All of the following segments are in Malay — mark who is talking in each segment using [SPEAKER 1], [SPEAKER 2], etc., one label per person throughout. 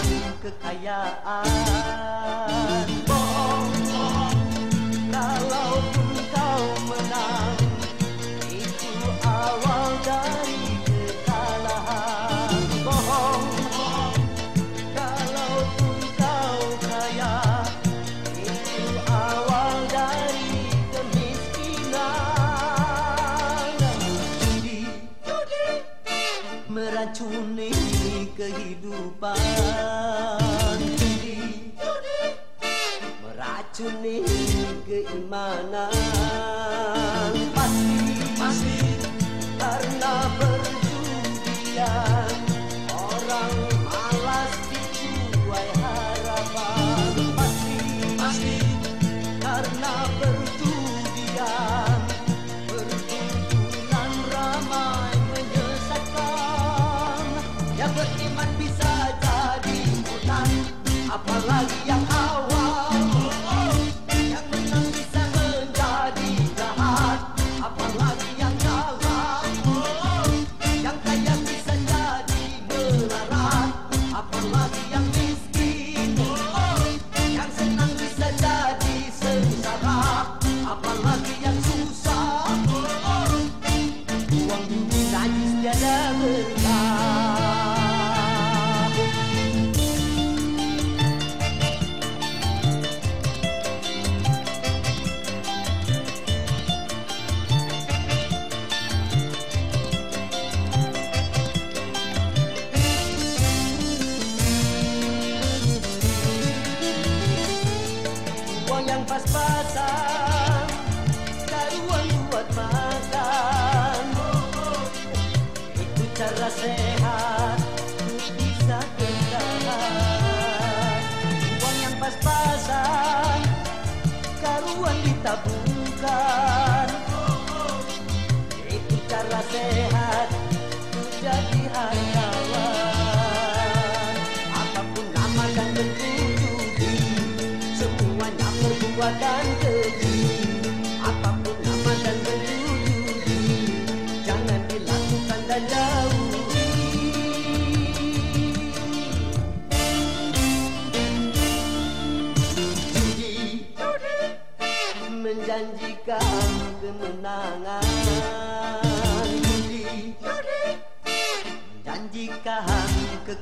[SPEAKER 1] kekayaan. Bohong, kalaupun kau menang, itu awal dari kekalahan. Bohong, kalaupun kau kaya, itu awal dari kemiskinan. Judi meracuni kehidupan. Judi meracuni keimanan. Pasti karena perjudian orang malas dituai harapan. Pasti karena perjudian perkumpulan ramai menyesatkan. Yang beriman bisa jadi hutan, apalagi yang awam. Yang menang bisa menjadi jahat, apalagi yang dalam. Yang kaya bisa jadi melarat, apalagi yang miskin. Yang senang bisa jadi sengsara, apalagi yang susah. Uang bumi najis tiada berkah. Yang pas-pasan, karuan buat makan. Itu cara sehat untuk bisa bertahan. Uang yang pas-pasan, karuan ditabungkan. Itu cara sehat untuk jadi hartawan. Apapun nama dan bentuk judi, semuanya perbuatan keji. Apapun nama dan bentuk judi, jangan dilakukan dan jauhi. Judi menjanjikan kemenangan. Judi menjanjikan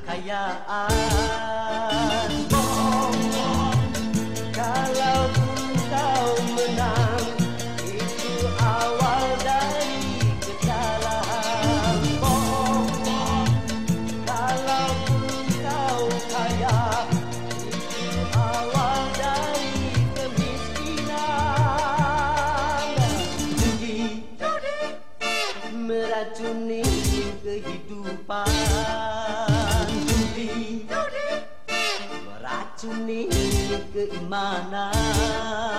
[SPEAKER 1] kekayaan. Bohong, kalaupun kau menang, itu awal dari kekalahan. Bohong, kalaupun kau kaya, itu awal dari kemiskinan. Judi meracuni kehidupan. Judi meracuni keimanan.